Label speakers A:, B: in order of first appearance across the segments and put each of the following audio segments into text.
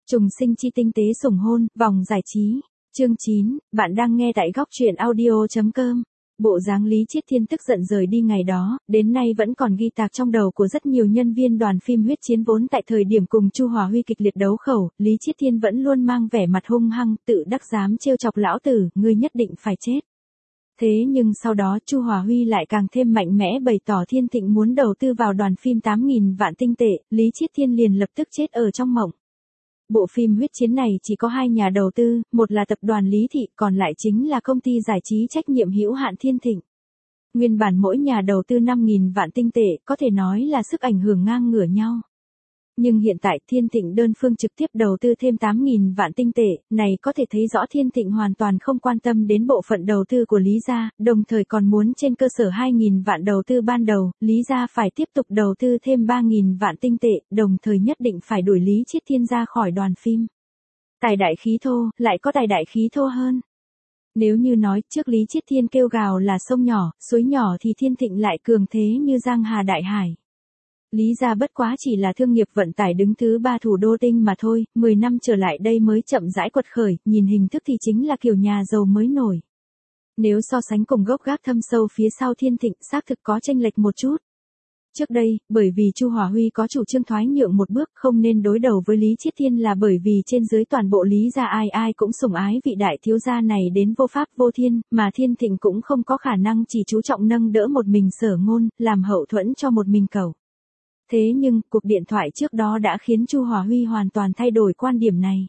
A: Trùng sinh chi tinh tế sủng hôn, vòng giải trí. Chương 9, bạn đang nghe tại góc truyện audio.com. Bộ dáng Lý Chiết Thiên tức giận rời đi ngày đó, đến nay vẫn còn ghi tạc trong đầu của rất nhiều nhân viên đoàn phim Huyết Chiến vốn tại thời điểm cùng Chu Hòa Huy kịch liệt đấu khẩu, Lý Chiết Thiên vẫn luôn mang vẻ mặt hung hăng, tự đắc dám trêu chọc lão tử, ngươi nhất định phải chết. Thế nhưng sau đó Chu Hòa Huy lại càng thêm mạnh mẽ bày tỏ Thiên Thịnh muốn đầu tư vào đoàn phim 8.000 vạn tinh tệ, Lý Chiết Thiên liền lập tức chết ở trong mộng. Bộ phim Huyết Chiến này chỉ có hai nhà đầu tư, một là tập đoàn Lý Thị, còn lại chính là công ty giải trí trách nhiệm hữu hạn Thiên Thịnh. Nguyên bản mỗi nhà đầu tư 5.000 vạn tinh tệ, có thể nói là sức ảnh hưởng ngang ngửa nhau. Nhưng hiện tại Thiên Thịnh đơn phương trực tiếp đầu tư thêm 8.000 vạn tinh tệ, này có thể thấy rõ Thiên Thịnh hoàn toàn không quan tâm đến bộ phận đầu tư của Lý gia, đồng thời còn muốn trên cơ sở 2.000 vạn đầu tư ban đầu, Lý gia phải tiếp tục đầu tư thêm 3.000 vạn tinh tệ, đồng thời nhất định phải đuổi Lý Chiết Thiên ra khỏi đoàn phim. Tài đại khí thô, lại có tài đại khí thô hơn. Nếu như nói trước Lý Chiết Thiên kêu gào là sông nhỏ, suối nhỏ thì Thiên Thịnh lại cường thế như giang hà đại hải. Lý gia bất quá chỉ là thương nghiệp vận tải đứng thứ 3 thủ đô tinh mà thôi, 10 năm trở lại đây mới chậm rãi quật khởi, nhìn hình thức thì chính là kiểu nhà giàu mới nổi. Nếu so sánh cùng gốc gác thâm sâu phía sau Thiên Thịnh, xác thực có chênh lệch một chút. Trước đây, bởi vì Chu Hòa Huy có chủ trương thoái nhượng một bước không nên đối đầu với Lý Chiết Thiên là bởi vì trên dưới toàn bộ Lý gia ai ai cũng sủng ái vị đại thiếu gia này đến vô pháp vô thiên, mà Thiên Thịnh cũng không có khả năng chỉ chú trọng nâng đỡ một mình Sở Ngôn, làm hậu thuẫn cho một mình cậu. Thế nhưng, cuộc điện thoại trước đó đã khiến Chu Hòa Huy hoàn toàn thay đổi quan điểm này.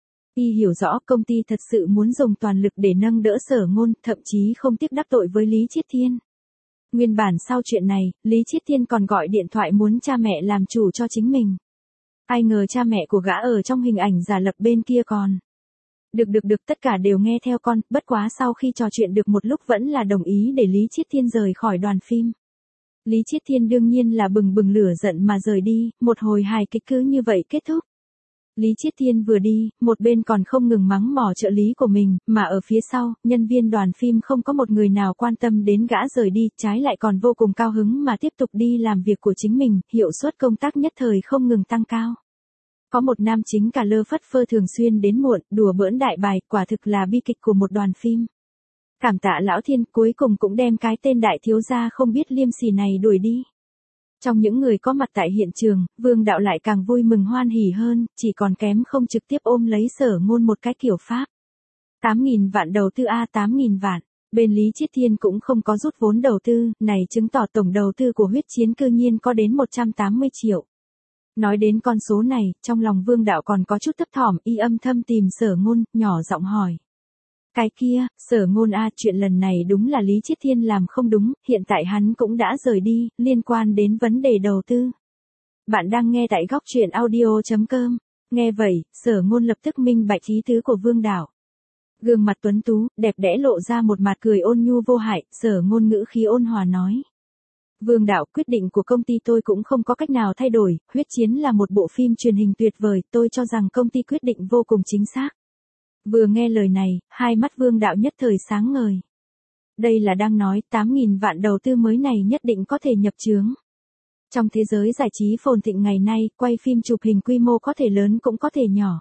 A: Y hiểu rõ công ty thật sự muốn dùng toàn lực để nâng đỡ Sở Ngôn, thậm chí không tiếc đắc tội với Lý Chiết Thiên. Nguyên bản sau chuyện này, Lý Chiết Thiên còn gọi điện thoại muốn cha mẹ làm chủ cho chính mình. Ai ngờ cha mẹ của gã ở trong hình ảnh giả lập bên kia còn. Được, tất cả đều nghe theo con, bất quá sau khi trò chuyện được một lúc vẫn là đồng ý để Lý Chiết Thiên rời khỏi đoàn phim. Lý Chiết Thiên đương nhiên là bừng bừng lửa giận mà rời đi, một hồi hài kịch cứ như vậy kết thúc. Lý Chiết Thiên vừa đi, một bên còn không ngừng mắng mỏ trợ lý của mình, mà ở phía sau, nhân viên đoàn phim không có một người nào quan tâm đến gã rời đi, trái lại còn vô cùng cao hứng mà tiếp tục đi làm việc của chính mình, hiệu suất công tác nhất thời không ngừng tăng cao. Có một nam chính cả lơ phất phơ thường xuyên đến muộn, đùa bỡn đại bài, quả thực là bi kịch của một đoàn phim. Cảm tạ lão Thiên cuối cùng cũng đem cái tên đại thiếu gia không biết liêm sỉ này đuổi đi. Trong những người có mặt tại hiện trường, Vương Đạo lại càng vui mừng hoan hỉ hơn, chỉ còn kém không trực tiếp ôm lấy Sở Ngôn một cái kiểu pháp. 8.000 vạn đầu tư 8.000 vạn. Bên Lý Chiết Thiên cũng không có rút vốn đầu tư, này chứng tỏ tổng đầu tư của Huyết Chiến cư nhiên có đến 180 triệu. Nói đến con số này, trong lòng Vương Đạo còn có chút thấp thỏm, y âm thầm tìm Sở Ngôn, nhỏ giọng hỏi. Cái kia, Sở Ngôn chuyện lần này đúng là Lý Chiết Thiên làm không đúng, hiện tại hắn cũng đã rời đi, liên quan đến vấn đề đầu tư. Bạn đang nghe tại góc truyện audio.com. Nghe vậy, Sở Ngôn lập tức minh bạch ý tứ của Vương Đạo. Gương mặt tuấn tú, đẹp đẽ lộ ra một mặt cười ôn nhu vô hại, Sở Ngôn ngữ khí ôn hòa nói. Vương Đạo, quyết định của công ty tôi cũng không có cách nào thay đổi, Huyết Chiến là một bộ phim truyền hình tuyệt vời, tôi cho rằng công ty quyết định vô cùng chính xác. Vừa nghe lời này, hai mắt Vương Đạo nhất thời sáng ngời. Đây là đang nói 8.000 vạn đầu tư mới này nhất định có thể nhập chướng. Trong thế giới giải trí phồn thịnh ngày nay, quay phim chụp hình quy mô có thể lớn cũng có thể nhỏ.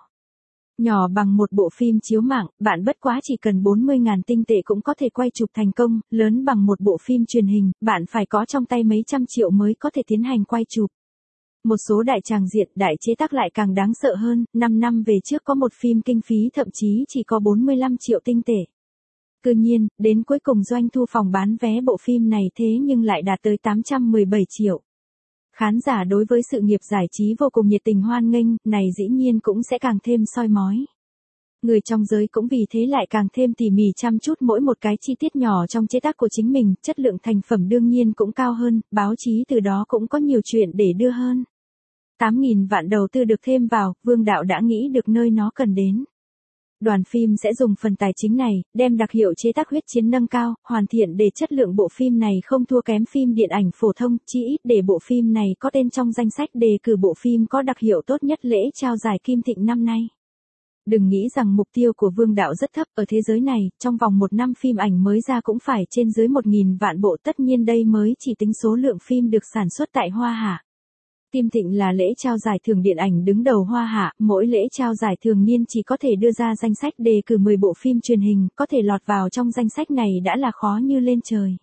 A: Nhỏ bằng một bộ phim chiếu mạng, bạn bất quá chỉ cần 40.000 tinh tệ cũng có thể quay chụp thành công, lớn bằng một bộ phim truyền hình, bạn phải có trong tay mấy trăm triệu mới có thể tiến hành quay chụp. Một số đại tràng diện, đại chế tác lại càng đáng sợ hơn, 5 năm về trước có một phim kinh phí thậm chí chỉ có 45 triệu tinh tệ. Cứ nhiên, đến cuối cùng doanh thu phòng bán vé bộ phim này thế nhưng lại đạt tới 817 triệu. Khán giả đối với sự nghiệp giải trí vô cùng nhiệt tình hoan nghênh, này dĩ nhiên cũng sẽ càng thêm soi mói. Người trong giới cũng vì thế lại càng thêm tỉ mỉ chăm chút mỗi một cái chi tiết nhỏ trong chế tác của chính mình, chất lượng thành phẩm đương nhiên cũng cao hơn, báo chí từ đó cũng có nhiều chuyện để đưa hơn. 8.000 vạn đầu tư được thêm vào, Vương Đạo đã nghĩ được nơi nó cần đến. Đoàn phim sẽ dùng phần tài chính này, đem đặc hiệu chế tác Huyết Chiến nâng cao, hoàn thiện để chất lượng bộ phim này không thua kém phim điện ảnh phổ thông, chỉ ít để bộ phim này có tên trong danh sách đề cử bộ phim có đặc hiệu tốt nhất lễ trao giải Kim Thịnh năm nay. Đừng nghĩ rằng mục tiêu của Vương Đạo rất thấp, ở thế giới này, trong vòng một năm phim ảnh mới ra cũng phải trên dưới 1.000 vạn bộ, tất nhiên đây mới chỉ tính số lượng phim được sản xuất tại Hoa Hạ. Tim Thịnh là lễ trao giải thưởng điện ảnh đứng đầu Hoa Hạ, mỗi lễ trao giải thường niên chỉ có thể đưa ra danh sách đề cử 10 bộ phim truyền hình, có thể lọt vào trong danh sách này đã là khó như lên trời.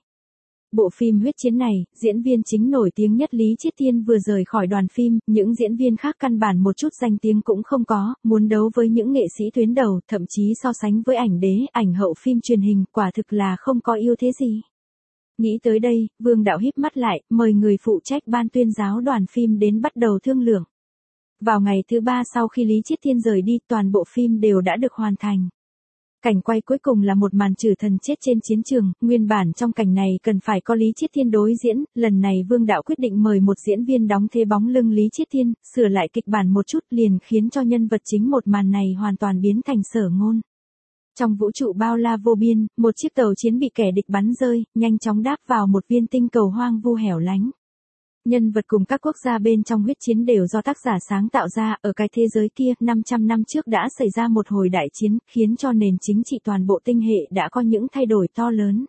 A: Bộ phim Huyết Chiến này, diễn viên chính nổi tiếng nhất Lý Chiết Thiên vừa rời khỏi đoàn phim, những diễn viên khác căn bản một chút danh tiếng cũng không có, muốn đấu với những nghệ sĩ tuyến đầu, thậm chí so sánh với ảnh đế, ảnh hậu phim truyền hình, quả thực là không có ưu thế gì. Nghĩ tới đây, Vương Đạo híp mắt lại, mời người phụ trách ban tuyên giáo đoàn phim đến bắt đầu thương lượng. Vào ngày thứ 3 sau khi Lý Chiết Thiên rời đi, toàn bộ phim đều đã được hoàn thành. Cảnh quay cuối cùng là một màn Trừ Thần chết trên chiến trường, nguyên bản trong cảnh này cần phải có Lý Chiết Thiên đối diễn, lần này Vương Đạo quyết định mời một diễn viên đóng thế bóng lưng Lý Chiết Thiên, sửa lại kịch bản một chút liền khiến cho nhân vật chính một màn này hoàn toàn biến thành Sở Ngôn. Trong vũ trụ bao la vô biên, một chiếc tàu chiến bị kẻ địch bắn rơi, nhanh chóng đáp vào một viên tinh cầu hoang vu hẻo lánh. Nhân vật cùng các quốc gia bên trong huyết chiến đều do tác giả sáng tạo ra, ở cái thế giới kia, 500 năm trước đã xảy ra một hồi đại chiến, khiến cho nền chính trị toàn bộ tinh hệ đã có những thay đổi to lớn.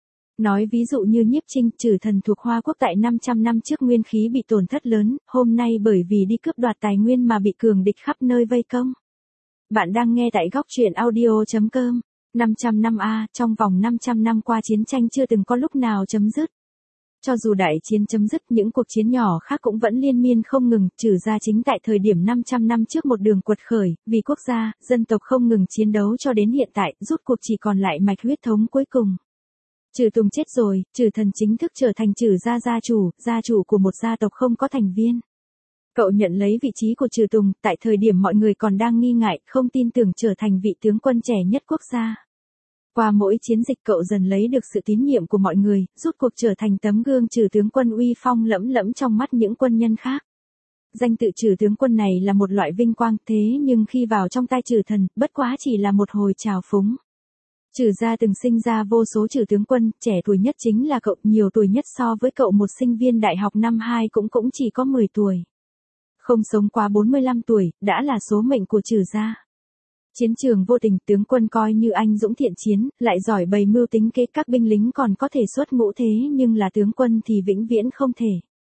A: Nói ví dụ như Nhiếp Trinh, Trừ Thần thuộc Hoa Quốc tại 500 năm trước nguyên khí bị tổn thất lớn, hôm nay bởi vì đi cướp đoạt tài nguyên mà bị cường địch khắp nơi vây công. Bạn đang nghe tại góc truyện audio.com. 500 năm trong vòng 500 năm qua chiến tranh chưa từng có lúc nào chấm dứt. Cho dù đại chiến chấm dứt, những cuộc chiến nhỏ khác cũng vẫn liên miên không ngừng, trừ ra chính tại thời điểm 500 năm trước một đường quật khởi, vì quốc gia, dân tộc không ngừng chiến đấu cho đến hiện tại, rút cuộc chỉ còn lại mạch huyết thống cuối cùng. Trừ Tùng chết rồi, Trừ Thần chính thức trở thành Trừ gia chủ của một gia tộc không có thành viên. Cậu nhận lấy vị trí của Trừ Tùng, tại thời điểm mọi người còn đang nghi ngại, không tin tưởng trở thành vị tướng quân trẻ nhất quốc gia. Qua mỗi chiến dịch cậu dần lấy được sự tín nhiệm của mọi người, rút cuộc trở thành tấm gương Trừ tướng quân uy phong lẫm lẫm trong mắt những quân nhân khác. Danh tự Trừ tướng quân này là một loại vinh quang, thế nhưng khi vào trong tay Trừ Thần, bất quá chỉ là một hồi trào phúng. Trừ gia từng sinh ra vô số Trừ tướng quân, trẻ tuổi nhất chính là cậu, nhiều tuổi nhất so với cậu một sinh viên đại học năm 2 cũng chỉ có 10 tuổi. Không sống quá 45 tuổi, đã là số mệnh của Trừ gia. Chiến trường vô tình, tướng quân coi như anh dũng thiện chiến, lại giỏi bày mưu tính kế, các binh lính còn có thể xuất ngũ, thế nhưng là tướng quân thì vĩnh viễn không thể.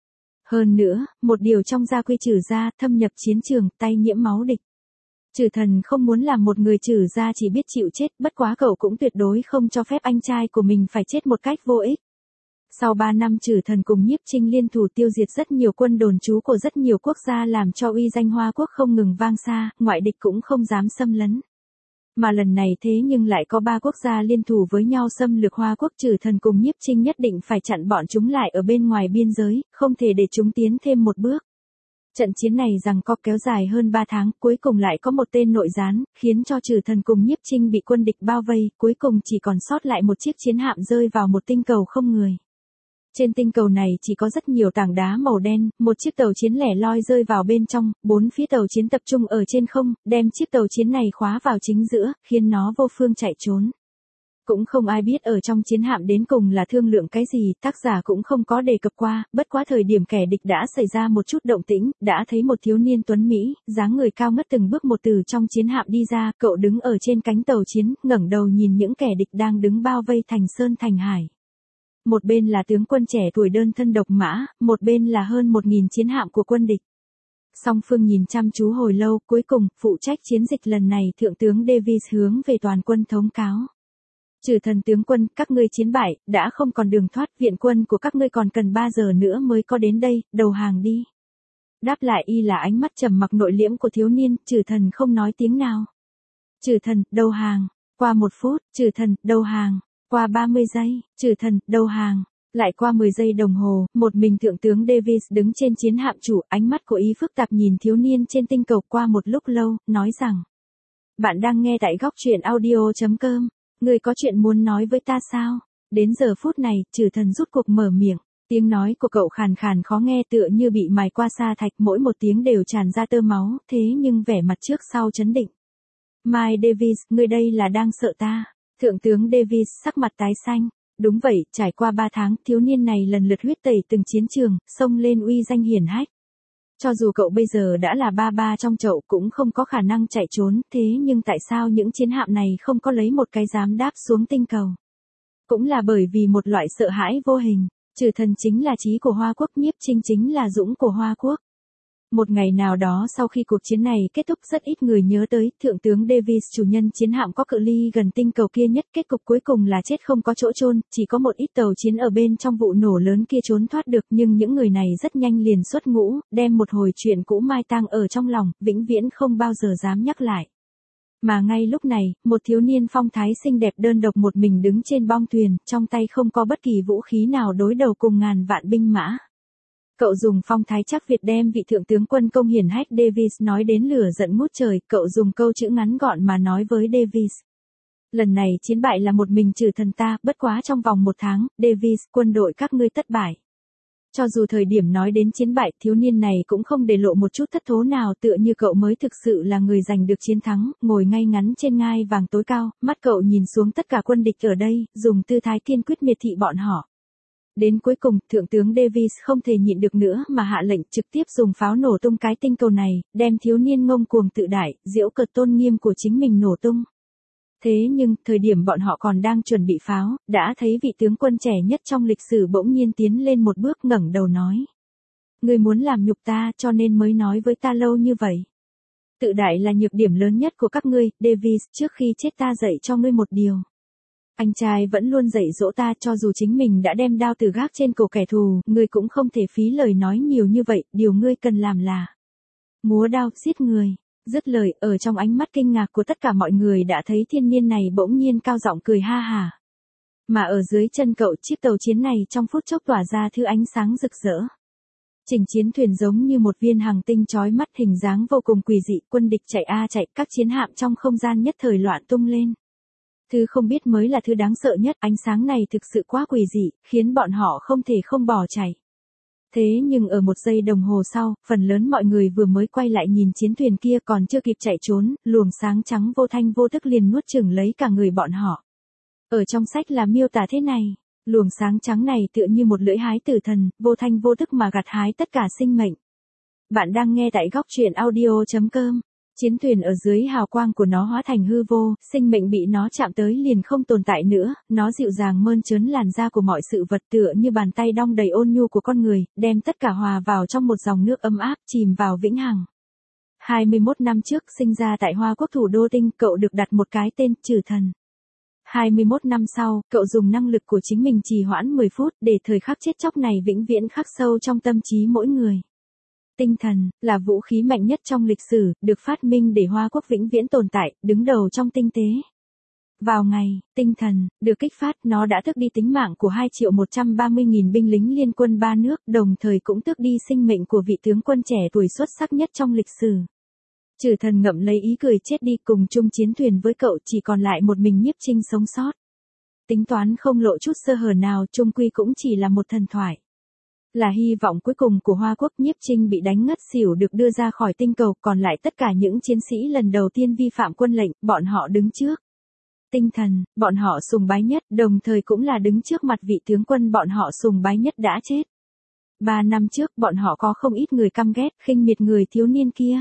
A: Hơn nữa, một điều trong gia quy Trừ gia, thâm nhập chiến trường, tay nhiễm máu địch. Trừ Thần không muốn làm một người Trừ gia chỉ biết chịu chết, bất quá cậu cũng tuyệt đối không cho phép anh trai của mình phải chết một cách vô ích. Sau 3 năm Trừ Thần cùng Nhiếp Trinh liên thủ tiêu diệt rất nhiều quân đồn trú của rất nhiều quốc gia, làm cho uy danh Hoa Quốc không ngừng vang xa, ngoại địch cũng không dám xâm lấn. Mà lần này thế nhưng lại có 3 quốc gia liên thủ với nhau xâm lược Hoa Quốc, Trừ Thần cùng Nhiếp Trinh nhất định phải chặn bọn chúng lại ở bên ngoài biên giới, không thể để chúng tiến thêm một bước. Trận chiến này giằng co kéo dài hơn 3 tháng, cuối cùng lại có một tên nội gián, khiến cho Trừ Thần cùng Nhiếp Trinh bị quân địch bao vây, cuối cùng chỉ còn sót lại một chiếc chiến hạm rơi vào một tinh cầu không người. Trên tinh cầu này chỉ có rất nhiều tảng đá màu đen, một chiếc tàu chiến lẻ loi rơi vào bên trong, 4 phía tàu chiến tập trung ở trên không, đem chiếc tàu chiến này khóa vào chính giữa, khiến nó vô phương chạy trốn. Cũng không ai biết ở trong chiến hạm đến cùng là thương lượng cái gì, tác giả cũng không có đề cập qua, bất quá thời điểm kẻ địch đã xảy ra một chút động tĩnh, đã thấy một thiếu niên tuấn Mỹ, dáng người cao ngất từng bước một từ trong chiến hạm đi ra, cậu đứng ở trên cánh tàu chiến, ngẩng đầu nhìn những kẻ địch đang đứng bao vây thành sơn thành hải. Một bên là tướng quân trẻ tuổi đơn thân độc mã, một bên là hơn 1.000 chiến hạm của quân địch. Song phương nhìn chăm chú hồi lâu, cuối cùng, phụ trách chiến dịch lần này Thượng tướng Davis hướng về toàn quân thống cáo. Trừ Thần tướng quân, các ngươi chiến bại, đã không còn đường thoát, viện quân của các ngươi còn cần 3 giờ nữa mới có đến đây, đầu hàng đi. Đáp lại y là ánh mắt trầm mặc nội liễm của thiếu niên, Trừ Thần không nói tiếng nào. Trừ Thần, đầu hàng. Qua 1 phút, Trừ Thần, đầu hàng. Qua 30 giây, Trừ Thần, đầu hàng. Lại qua 10 giây đồng hồ, một mình Thượng tướng Davis đứng trên chiến hạm chủ, ánh mắt của y phức tạp nhìn thiếu niên trên tinh cầu. Qua một lúc lâu, nói rằng: Bạn đang nghe tại góc truyện audio.com. Ngươi có chuyện muốn nói với ta sao? Đến giờ phút này, Trừ Thần rút cuộc mở miệng. Tiếng nói của cậu khàn khàn khó nghe tựa như bị mài qua sa thạch, mỗi một tiếng đều tràn ra tơ máu, thế nhưng vẻ mặt trước sau chấn định. Mike Davis, ngươi đây là đang sợ ta? Thượng tướng Davis sắc mặt tái xanh. Đúng vậy, trải qua 3 tháng, thiếu niên này lần lượt huyết tẩy từng chiến trường, xông lên uy danh hiển hách. Cho dù cậu bây giờ đã là ba trong chậu cũng không có khả năng chạy trốn, thế nhưng tại sao những chiến hạm này không có lấy một cái dám đáp xuống tinh cầu? Cũng là bởi vì một loại sợ hãi vô hình. Trừ Thần chính là chí của Hoa Quốc, Nhiếp Trinh chính là dũng của Hoa Quốc. Một ngày nào đó sau khi cuộc chiến này kết thúc rất ít người nhớ tới Thượng tướng Davis chủ nhân chiến hạm có cự ly gần tinh cầu kia nhất, kết cục cuối cùng là chết không có chỗ chôn, chỉ có một ít tàu chiến ở bên trong vụ nổ lớn kia trốn thoát được, nhưng những người này rất nhanh liền xuất ngũ, đem một hồi chuyện cũ mai tang ở trong lòng, vĩnh viễn không bao giờ dám nhắc lại. Mà ngay lúc này, một thiếu niên phong thái xinh đẹp đơn độc một mình đứng trên bong thuyền, trong tay không có bất kỳ vũ khí nào đối đầu cùng ngàn vạn binh mã. Cậu dùng phong thái chắc Việt đem vị thượng tướng quân công hiển hách Davis nói đến lửa giận ngút trời, cậu dùng câu chữ ngắn gọn mà nói với Davis. Lần này chiến bại là một mình trừ thần ta, bất quá trong vòng 1 tháng, Davis, quân đội các ngươi thất bại. Cho dù thời điểm nói đến chiến bại, thiếu niên này cũng không để lộ một chút thất thố nào, tựa như cậu mới thực sự là người giành được chiến thắng, ngồi ngay ngắn trên ngai vàng tối cao, mắt cậu nhìn xuống tất cả quân địch ở đây, dùng tư thái kiên quyết miệt thị bọn họ. Đến cuối cùng, Thượng tướng Davis không thể nhịn được nữa mà hạ lệnh trực tiếp dùng pháo nổ tung cái tinh cầu này, đem thiếu niên ngông cuồng tự đại, giễu cợt tôn nghiêm của chính mình nổ tung. Thế nhưng, thời điểm bọn họ còn đang chuẩn bị pháo, đã thấy vị tướng quân trẻ nhất trong lịch sử bỗng nhiên tiến lên một bước ngẩng đầu nói. Ngươi muốn làm nhục ta cho nên mới nói với ta lâu như vậy. Tự đại là nhược điểm lớn nhất của các ngươi, Davis, trước khi chết ta dạy cho ngươi một điều. Anh trai vẫn luôn dạy dỗ ta cho dù chính mình đã đem đao từ gác trên cổ kẻ thù, ngươi cũng không thể phí lời nói nhiều như vậy, điều ngươi cần làm là múa đao, giết người. Dứt lời, ở trong ánh mắt kinh ngạc của tất cả mọi người đã thấy thiên niên này bỗng nhiên cao giọng cười ha hả. Mà ở dưới chân cậu chiếc tàu chiến này trong phút chốc tỏa ra thứ ánh sáng rực rỡ. Trình chiến thuyền giống như một viên hành tinh chói mắt hình dáng vô cùng quỷ dị, quân địch chạy a chạy, các chiến hạm trong không gian nhất thời loạn tung lên. Thứ không biết mới là thứ đáng sợ nhất, ánh sáng này thực sự quá quỷ dị, khiến bọn họ không thể không bỏ chạy. Thế nhưng ở 1 giây đồng hồ sau, phần lớn mọi người vừa mới quay lại nhìn chiến thuyền kia còn chưa kịp chạy trốn, luồng sáng trắng vô thanh vô tức liền nuốt chửng lấy cả người bọn họ. Ở trong sách là miêu tả thế này, luồng sáng trắng này tựa như một lưỡi hái tử thần, vô thanh vô tức mà gặt hái tất cả sinh mệnh. Bạn đang nghe tại góc truyện audio.com. Chiến thuyền ở dưới hào quang của nó hóa thành hư vô, sinh mệnh bị nó chạm tới liền không tồn tại nữa, nó dịu dàng mơn trớn làn da của mọi sự vật tựa như bàn tay đong đầy ôn nhu của con người, đem tất cả hòa vào trong một dòng nước ấm áp, chìm vào vĩnh hằng. 21 năm trước sinh ra tại Hoa Quốc thủ đô Tinh, cậu được đặt một cái tên, Trừ Thần. 21 năm sau, cậu dùng năng lực của chính mình trì hoãn 10 phút để thời khắc chết chóc này vĩnh viễn khắc sâu trong tâm trí mỗi người. Tinh thần, là vũ khí mạnh nhất trong lịch sử, được phát minh để Hoa Quốc vĩnh viễn tồn tại, đứng đầu trong tinh tế. Vào ngày, tinh thần, được kích phát, nó đã tước đi tính mạng của 2.130.000 binh lính liên quân 3 nước, đồng thời cũng tước đi sinh mệnh của vị tướng quân trẻ tuổi xuất sắc nhất trong lịch sử. Trừ Thần ngậm lấy ý cười chết đi cùng chung chiến thuyền với cậu, chỉ còn lại một mình Nhiếp Trinh sống sót. Tính toán không lộ chút sơ hở nào, chung quy cũng chỉ là một thần thoại. Là hy vọng cuối cùng của Hoa Quốc. Nhiếp Trinh bị đánh ngất xỉu được đưa ra khỏi tinh cầu, còn lại tất cả những chiến sĩ lần đầu tiên vi phạm quân lệnh, bọn họ đứng trước tinh thần, bọn họ sùng bái nhất, đồng thời cũng là đứng trước mặt vị tướng quân bọn họ sùng bái nhất đã chết. 3 năm trước, bọn họ có không ít người căm ghét, khinh miệt người thiếu niên kia.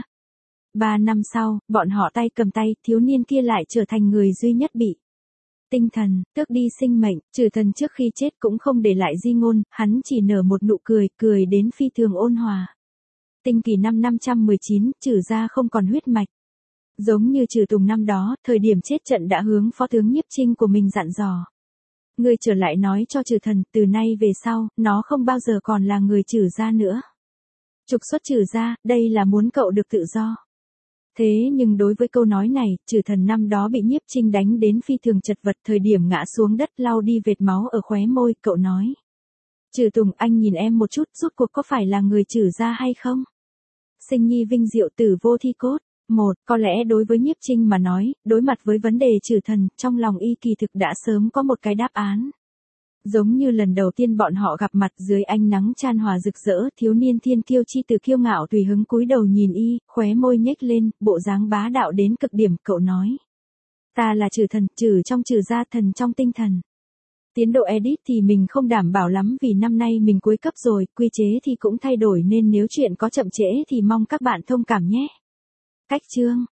A: 3 năm sau, bọn họ tay cầm tay, thiếu niên kia lại trở thành người duy nhất bị tinh thần, tước đi sinh mệnh. Trừ Thần trước khi chết cũng không để lại di ngôn, hắn chỉ nở một nụ cười, cười đến phi thường ôn hòa. Tinh kỷ năm 519, Trừ gia không còn huyết mạch. Giống như Trừ Tùng năm đó, thời điểm chết trận đã hướng phó tướng Nhiếp Trinh của mình dặn dò. Người trở lại nói cho Trừ Thần, từ nay về sau, nó không bao giờ còn là người Trừ gia nữa. Trục xuất Trừ gia, đây là muốn cậu được tự do. Thế nhưng đối với câu nói này, Trừ Thần năm đó bị Nhiếp Trinh đánh đến phi thường chật vật, thời điểm ngã xuống đất lau đi vệt máu ở khóe môi, cậu nói. Trừ Tùng, anh nhìn em một chút, rốt cuộc có phải là người Trừ gia hay không? Sinh nhi vinh diệu, tử vô thi cốt. Có lẽ đối với Nhiếp Trinh mà nói, đối mặt với vấn đề Trừ Thần, trong lòng y kỳ thực đã sớm có một cái đáp án. Giống như lần đầu tiên bọn họ gặp mặt dưới ánh nắng chan hòa rực rỡ, thiếu niên thiên kiêu chi từ kiêu ngạo tùy hứng cúi đầu nhìn y, khóe môi nhếch lên, bộ dáng bá đạo đến cực điểm, cậu nói. Ta là Trừ Thần, Trừ trong Trừ gia, thần trong tinh thần. Tiến độ edit thì mình không đảm bảo lắm vì năm nay mình cuối cấp rồi, quy chế thì cũng thay đổi nên nếu chuyện có chậm trễ thì mong các bạn thông cảm nhé. Cách chương